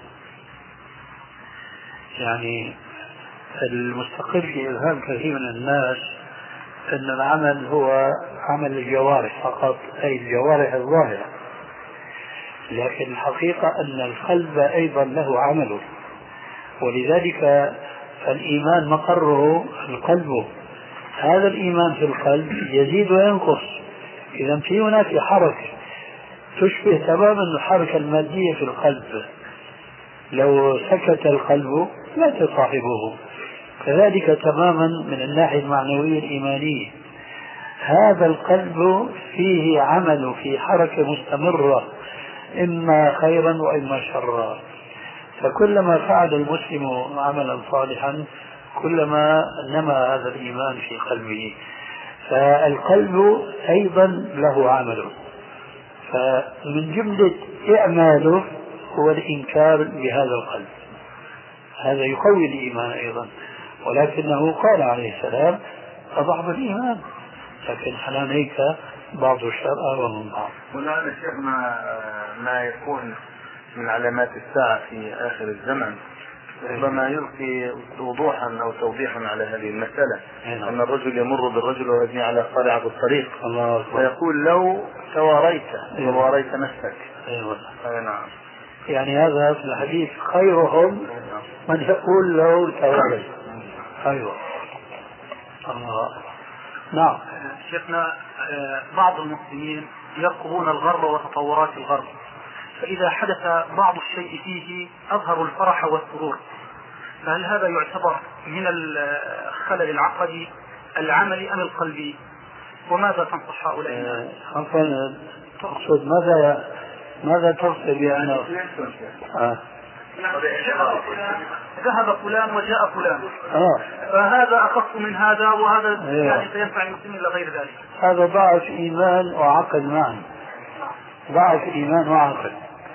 يعني المستقر في إذهان كثير من الناس أن العمل هو عمل الجوارح فقط، أي الجوارح الظاهرة، لكن الحقيقة أن القلب أيضا له عمل، ولذلك فالإيمان مقره القلب. هذا الإيمان في القلب يزيد وينقص. إذا في هناك حركة تشبه تماما الحركة المادية في القلب، لو سكت القلب لا تصاحبه، كذلك تماما من الناحية المعنوية الإيمانية. هذا القلب فيه عمل، في حركة مستمرة إما خيرا وإما شرا، فكلما فعل المسلم عملا صالحا كلما نمى هذا الإيمان في قلبه. فالقلب أيضا له عمل، فمن جملة إعماله هو الإنكار بهذا القلب. هذا يقوي الإيمان أيضا، ولكنه قال عليه السلام أضعف الإيمان، لكن حنانيك بعض الشر ومن بعض. والآن الشيخ ما, ما يكون من علامات الساعة في آخر الزمن ربما يلقي وضوحا أو توضيحا على هذه المسألة، أن الرجل يمر بالرجل ويبني على قارعة الطريق ويقول لو تواريت تواريت نفسك. أيوة. نعم. يعني هذا في الحديث خيرهم من يقول له تواريت. أيوة. الله. نعم. شيخنا بعض المسلمين يرقبون الغرب وتطورات الغرب، فإذا حدث بعض الشيء فيه أظهروا الفرح والسرور، فهل هذا يعتبر من الخلل العقدي العملي أم القلبي؟ وماذا تنصح هؤلاء الناس؟ عفوا تقصد ماذا ماذا تقصد بأنه آه. ذهب فلان وجاء فلان آه. فهذا أخف من هذا وهذا أيوة. يعني سينفع المسلمين إلى غير ذلك. هذا ضعف إيمان وعقل معا، ضعف إيمان وعقل.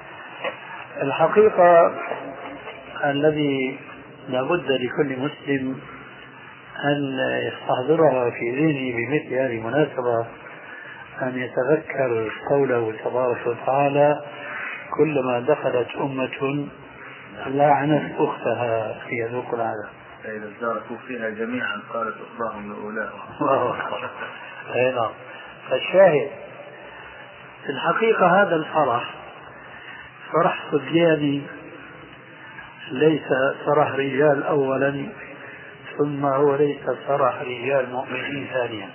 الحقيقة الذي لابد لكل مسلم أن يستحضرها في ذهنه بمثل هذه المناسبة أن يتذكر قوله تبارك وتعالى: كلما دخلت أمة لعنت أختها ليذوقوا العذاب. فإذا اشتركوا فيها جميعا قالت أخراهم لأولاهم. الله أكبر. أي نعم. فالشاهد في الحقيقة هذا الفرح فرح صبياني، ليس فرح رجال أولا، ثم هو ليس فرح رجال مؤمنين ثانيا،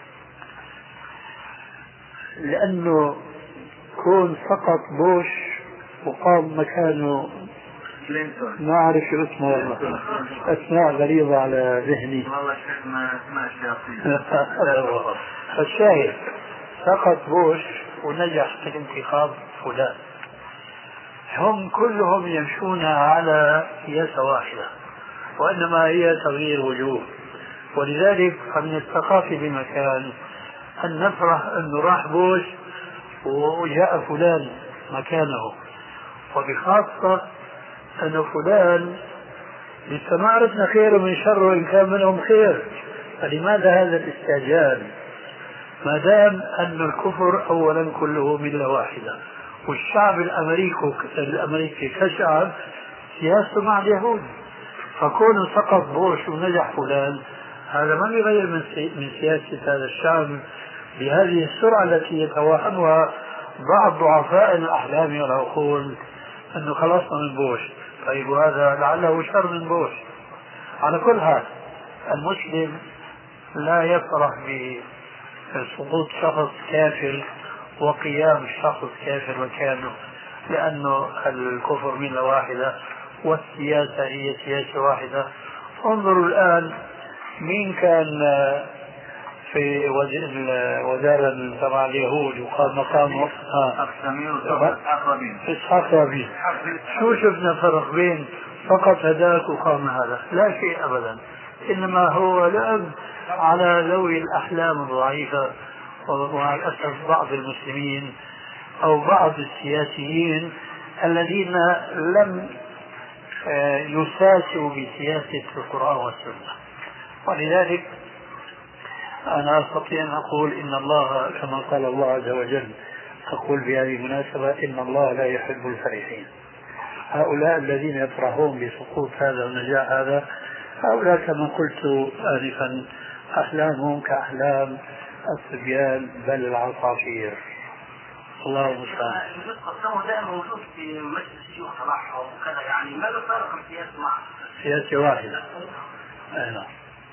لأنه كون فقط بوش وقام مكانه كلينتون، ما أعرف شو اسمه والله، أسماء غريبة على ذهني والله شيخ ما اسماء الشياطين. فالشاهد فقط بوش ونجح في انتخاب فلان، هم كلهم يمشون على سياسة واحدة، وإنما هي تغيير وجوه. ولذلك فمن الثقافة بمكان أن نفرح أنه راح بوش وجاء فلان مكانه، وبخاصة أن فلان لسه ما عرفنا خيره من شره إن كان منهم خير، فلماذا هذا الاستعجال ما دام أن الكفر أولا كله ملة واحدة، والشعب الأمريكي الأمريكي كشعب سياسته مع اليهود، فكون سقط بوش ونجح فلان هذا ما يغير من من سياسة هذا الشعب بهذه السرعة التي يتوهمها بعض ضعفاء الأحلام والعقول أنه خلصنا من بوش. طيب وهذا لعله شر من بوش. على كل حال المسلم لا يفرح بسقوط شخص كافر وقيام شخص كافر مكانه، لأنه الكفر ملة واحدة والسياسة هي سياسة واحدة. انظروا الآن مين كان في وزارة تبع اليهود وقال مقامه إسحاق رابين، شو شفنا فرق بين فقط هداك وقام هذا؟ لا شيء أبدا، إنما هو لعب على ذوي الأحلام الضعيفة. ومع الأسف بعض المسلمين أو بعض السياسيين الذين لم يساسوا بسياسة القرآن والسنة. ولذلك أنا أستطيع أن أقول إن الله كما قال الله عز وجل، أقول بهذه المناسبة: إن الله لا يحب الفرحين. هؤلاء الذين يفرحون بسقوط هذا ونجاح هذا، هؤلاء كما قلت آنفا أحلامهم كأحلام الصبيان بل العصافير. الله المستعان. القسم دائما موجود في مجلس الشيوخ صلاح وكذا، يعني ماذا فرق السياسة معه؟ سياسة واحدة. أنا.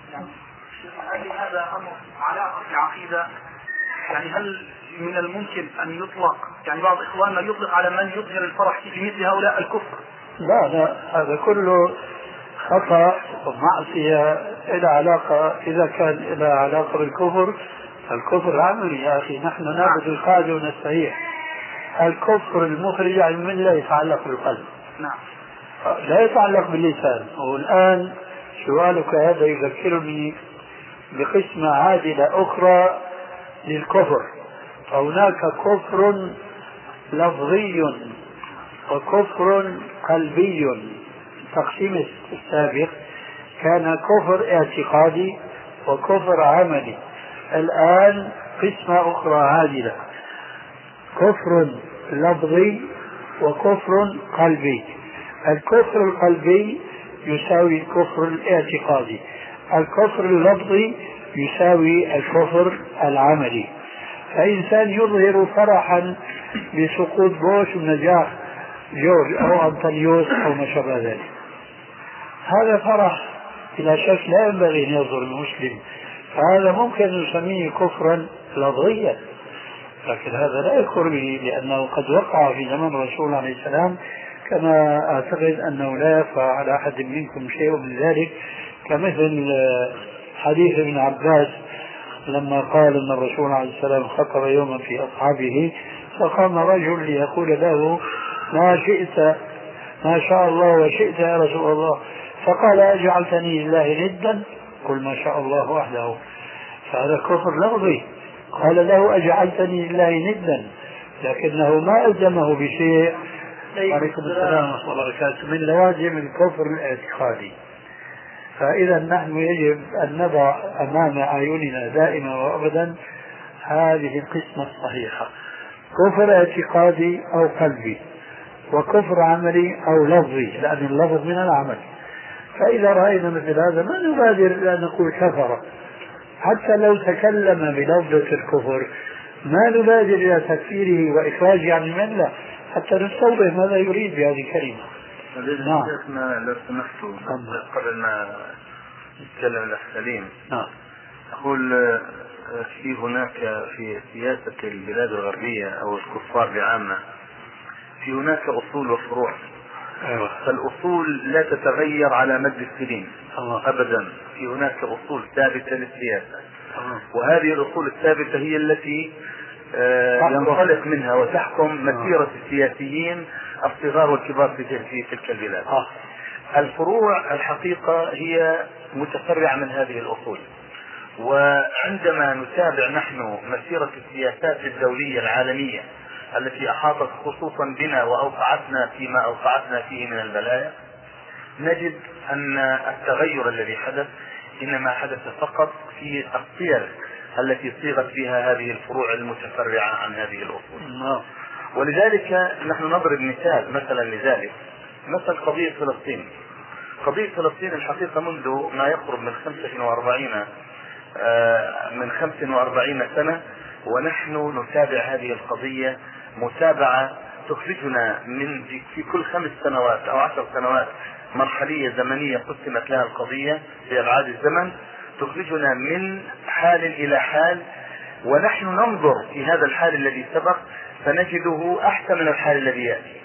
هل هذا أمر علاقة في عقيدة؟ يعني هل من الممكن أن يطلق، يعني بعض إخواننا يطلق على من يظهر الفرح في مثل هؤلاء الكفر؟ لا لا، هذا كله خطأ ومعصية إلى علاقة، إذا كان إلى علاقة بالكفر الكفر عملي يا أخي. نحن نأخذ القاعدة ونستريح. الكفر المخرج عن الملة يتعلق بالقلب، نعم، لا يتعلق باللسان. والآن سؤالك هذا يذكرني بقسمة عادلة أخرى للكفر. هناك كفر لفظي وكفر قلبي. التقسيم السابق كان كفر اعتقادي وكفر عملي. الآن قسمة أخرى عادلة: كفر لفظي وكفر قلبي. الكفر القلبي يساوي الكفر الاعتقادي، الكفر اللفظي يساوي الكفر العملي. فإنسان يظهر فرحا بسقوط بوش ونجاح جورج أو أنطونيوس أو ما شابه ذلك، هذا فرح بلا شك لا ينبغي أن يظهر المسلم، فهذا ممكن نسميه كفرا لفظيا، لكن هذا لا يكفر به، لأنه قد وقع في زمن الرسول عليه السلام، كما أعتقد أنه لا يخفى على أحد منكم شيء من ذلك، كمثل حديث ابن عباس لما قال أن الرسول عليه السلام خطب يوما في أصحابه فقام رجل ليقول له ما شئت ما شاء الله وشئت يا رسول الله، فقال أجعلتني لله ندا؟ قل ما شاء الله وحده. فهذا كفر لفظي، قال له أجعلتني لله ندا، لكنه ما ألزمه بشيء. عليكم السلام ورحمة الله وبركاته. من لوازم الكفر الاعتقادي. فإذا نحن يجب أن نضع أمام أعيننا دائما وأبدا هذه القسمة الصحيحة: كفر اعتقادي أو قلبي، وكفر عملي أو لفظي، لأن اللفظ من العمل. فإذا رأينا مثل هذا ما نبادر إلى أن نقول كفر، حتى لو تكلم بلفظة الكفر ما نبادر إلى تكفيره وإخراجه عن الملة حتى نستوضح ماذا يريد بهذه الكلمة. نعم. شيخنا لو سمحتوا قبل ما نتكلم الأخ سليم، نعم، أقول في هناك في سياسة البلاد الغربية أو الكفار بعامة في هناك أصول وفروع. أيوة. فالأصول لا تتغير على مد السنين أبدا. في هناك أصول ثابتة للسياسة، وهذه الأصول الثابتة هي التي ينطلق منها وتحكم مسيرة السياسيين الصغار والكبار في تلك البلاد. الفروع الحقيقة هي متفرعة من هذه الأصول، وعندما نتابع نحن مسيرة السياسات الدولية العالمية التي أحاطت خصوصا بنا وأوقعتنا فيما أوقعتنا فيه من البلايا، نجد أن التغير الذي حدث إنما حدث فقط في الصيغ التي صيغت فيها هذه الفروع المتفرعة عن هذه الأصول. ولذلك نحن نضرب مثال مثلا لذلك، مثل قضية فلسطين. قضية فلسطين الحقيقة منذ ما يقرب من خمسة وأربعين من خمس وأربعين سنة ونحن نتابع هذه القضية متابعة تخرجنا من في كل خمس سنوات أو عشر سنوات مرحلية زمنية قسمت لها القضية بأبعاد الزمن، تخرجنا من حال إلى حال، ونحن ننظر في هذا الحال الذي سبق فنجده أحسن من الحال الذي يأتي.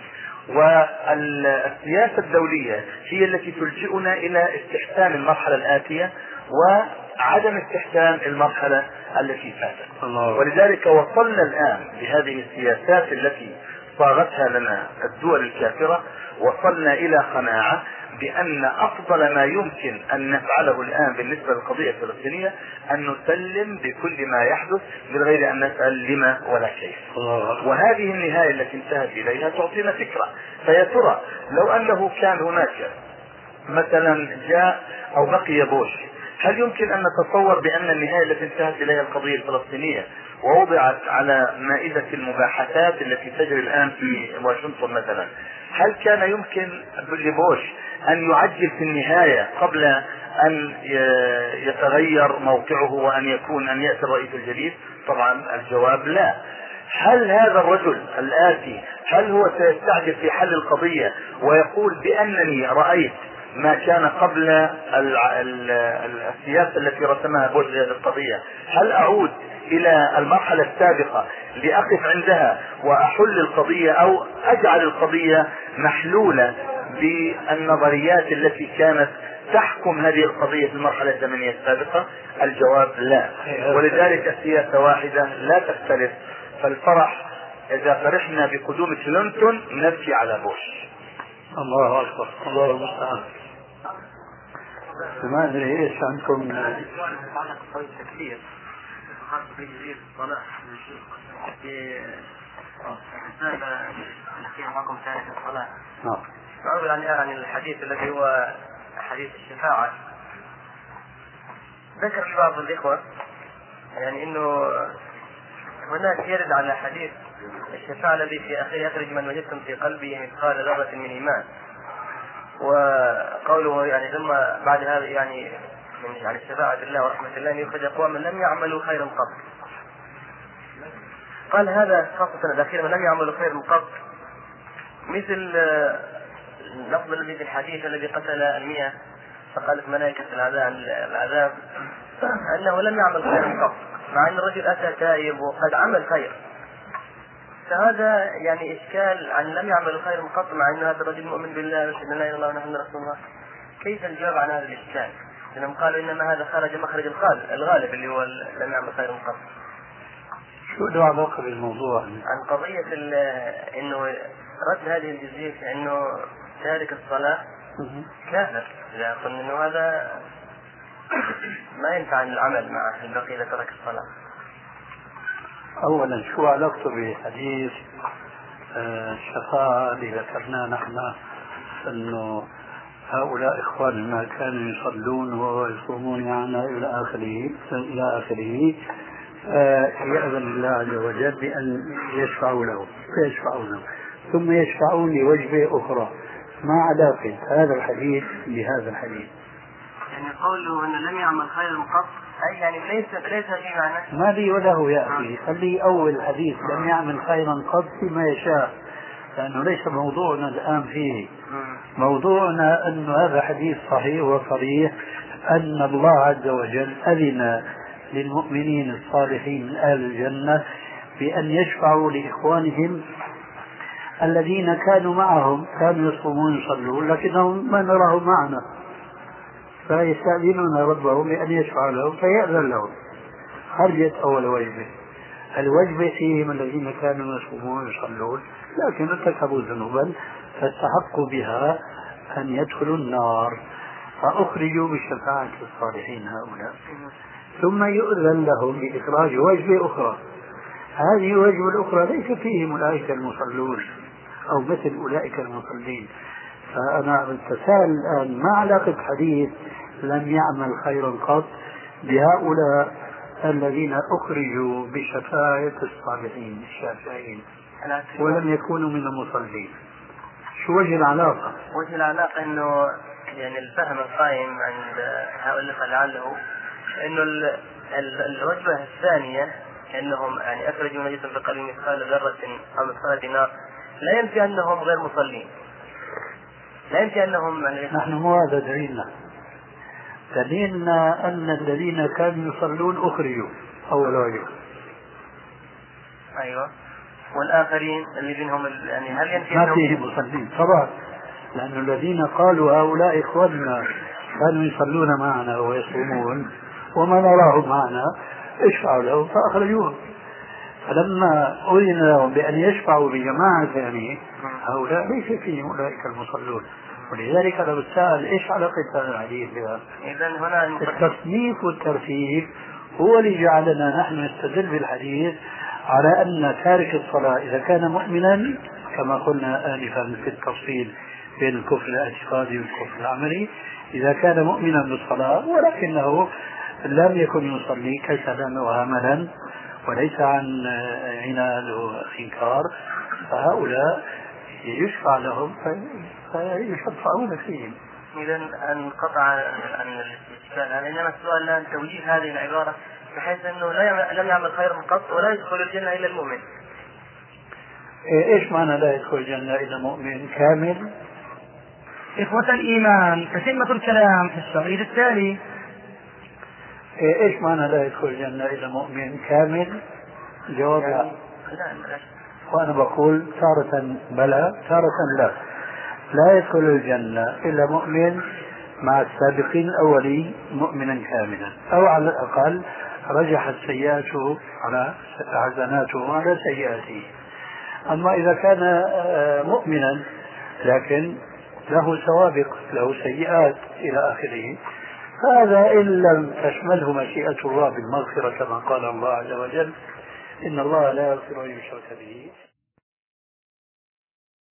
والسياسة الدولية هي التي تلجئنا إلى استحسان المرحلة الآتية وعدم استحسان المرحلة التي فاتت. ولذلك وصلنا الآن بهذه السياسات التي صاغتها لنا الدول الكافرة، وصلنا إلى قناعة بأن أفضل ما يمكن أن نفعله الآن بالنسبة للقضية الفلسطينية أن نسلم بكل ما يحدث من غير أن نسأل لما ولا كيف. وهذه النهاية التي انتهت إليها تعطينا فكرة. فيا ترى لو أنه كان هناك مثلا جاء أو بقي بوش، هل يمكن أن نتصور بأن النهاية التي انتهت إليها القضية الفلسطينية ووضعت على مائدة المباحثات التي تجري الآن في واشنطن مثلا، هل كان يمكن لبوش أن يعجل في النهاية قبل أن يتغير موقعه وأن يكون أن يأتي الرئيس الجديد؟ طبعا الجواب لا. هل هذا الرجل الآتي هل هو سيستعجل في حل القضية ويقول بأنني رأيت ما كان قبل السياسة التي رسمها بوش لهذه القضية، هل أعود إلى المرحلة السابقة لأقف عندها وأحل القضية أو أجعل القضية محلولة بالنظريات التي كانت تحكم هذه القضية في المرحلة الزمنية السابقة؟ الجواب لا. ولذلك السياسة واحدة لا تختلف. فالفرح إذا فرحنا بقدوم كلينتون نبكي على بوش. الله أكبر، الله المستعان. ما أدري إيش عندكم التكفير خاصة في جزئية الصلاة في رسالة الأخير معكم ثالث الصلاة. نعم. أقول عن عن الحديث الذي هو حديث الشفاعة. ذكر لي بعض الإخوة يعني إنه هناك يرد على حديث الشفاعة الذي في أخير يخرج من وجدتم في قلبه مثقال ذرة من إيمان، وقوله يعني ثم بعد هذا يعني من يعني شفاعة الله ورحمة الله أن يخرج أقواما لم يعملوا خيرا قط. قال هذا خاصة الأخير من لم يعملوا خيرا قط، مثل اللفظ الذي في الحديث الذي قتل المئة فقالت ملائكة العذاب أنه لم يعمل خيرا قط، مع أن الرجل أتى تائب وقد عمل خير. فهذا يعني إشكال عن لم يعمل خيرا قط مع أن هذا الرجل مؤمن بالله وأشهد أن لا إله إلا الله ونحن رسول الله. كيف الجواب عن هذا الإشكال؟ لأنهم قالوا إنما هذا خرج مخرج الغالب الغالب اللي هو لم يعمل خير قط. شو له علاقة بالموضوع؟ عن قضية إنه رد هذه الجزئية إنه تارك الصلاة كافر، إذا قلنا إنه هذا ما ينفع العمل معه البقي إذا ترك الصلاة. أولا شو علاقته بحديث الشفاعة اللي ذكرناه نحن أنه هؤلاء إخواننا كانوا يصلون ويصومون معنا إلى آخره إلى آخره يأذن الله عز وجل بأن يشفعوا له فيشفعونه ثم يشفعون لوجبة أخرى. ما علاقة هذا الحديث بهذا الحديث؟ يعني قوله أنه لم يعمل خيرا قط أي يعني ليس ليس في معنى ما لي وله يا أخي. خلي أول حديث لم يعمل خيرا قط فيما يشاء، لأنه ليس موضوعنا الآن فيه. موضوعنا أن هذا حديث صحيح وصريح أن الله عز وجل أذن للمؤمنين الصالحين من أهل الجنة بأن يشفعوا لإخوانهم الذين كانوا معهم، كانوا يصومون يصلون لكنهم ما نراهم معنا، فيستأذنون ربهم بأن يشفع لهم فيأذن لهم. خرجت أول وجبة. الوجبة فيهم الذين كانوا يصومون يصلون لكن ارتكبوا ذنوبا فاستحقوا بها أن يدخلوا النار فأخرجوا بشفاعة الصالحين هؤلاء، ثم يؤذن لهم بإخراج وجبة أخرى. هذه الوجبة الأخرى ليس فيهم أولئك المصلون أو مثل أولئك المصلين. فأنا بتساءل الآن ما علاقة حديث لم يعمل خيرا قط بهؤلاء الذين أخرجوا بشفاعة الصالحين الشافعين ولم يكونوا من المصلين؟ شو وجه العلاقة؟ وجه العلاقة أنه يعني الفهم القائم عند هؤلاء لعله أنه الوجبة الثانية أنهم يعني أخرجوا نجسا بقلب مثقال ذرة أو مثقال نار لا ينفي أنهم غير مصلين، لا ينفي أنهم يعني نحن مو هذا دليلنا. دليلنا أن الذين كانوا يصلون أخرجوا أول وجبة. أيوة. والآخرين اللي بينهم يعني هل ينفي ما فيه مصلين طبعا، لأن الذين قالوا هؤلاء إخواننا كانوا يصلون معنا ويصومون وما نراهم معنا اشفعوا لهم فأخرجوهم. فلما أذن لهم بأن يشفعوا بجماعة ثانية هؤلاء ليس فيهم أولئك المصلون. ولذلك أنا بتساءل إيش علاقة هذا الحديث بها؟ إذن هنا التصنيف والترتيب هو اللي جعلنا نحن نستدل بالحديث على أن تارك الصلاة إذا كان مؤمنا كما قلنا آنفا في التفصيل بين الكفر الاعتقادي والكفر العملي، إذا كان مؤمنا بالصلاة ولكنه لم يكن يصلي كسلا وهملا وليس عن عناد وإنكار فهؤلاء يشفع لهم فيشفعون فيهم. إذا انقطع عن الاستشكال. إنما السؤال الآن توجيه هذه العبارة بحيث أنه لا لم يعمل خيرا قط ولا يدخل الجنة إلا المؤمن. إيش معنى لا يدخل الجنة إلا مؤمن كامل؟ إخوة الإيمان تتمة الكلام في الشريط التالي. إيش معنى لا يدخل الجنة إلا مؤمن كامل؟ جواب لا. وأنا بقول تارة بلى تارة لا. لا يدخل الجنة إلا مؤمن مع السابقين الأولين مؤمنا كاملا، أو على الأقل رجحت سيئاته على حسناته على سيئاته. أما إذا كان مؤمنا لكن له سوابق له سيئات إلى آخره فهذا إن لم تشمله مشيئة الله بالمغفرة كما قال الله عز وجل إن الله لا يغفر أن يشرك به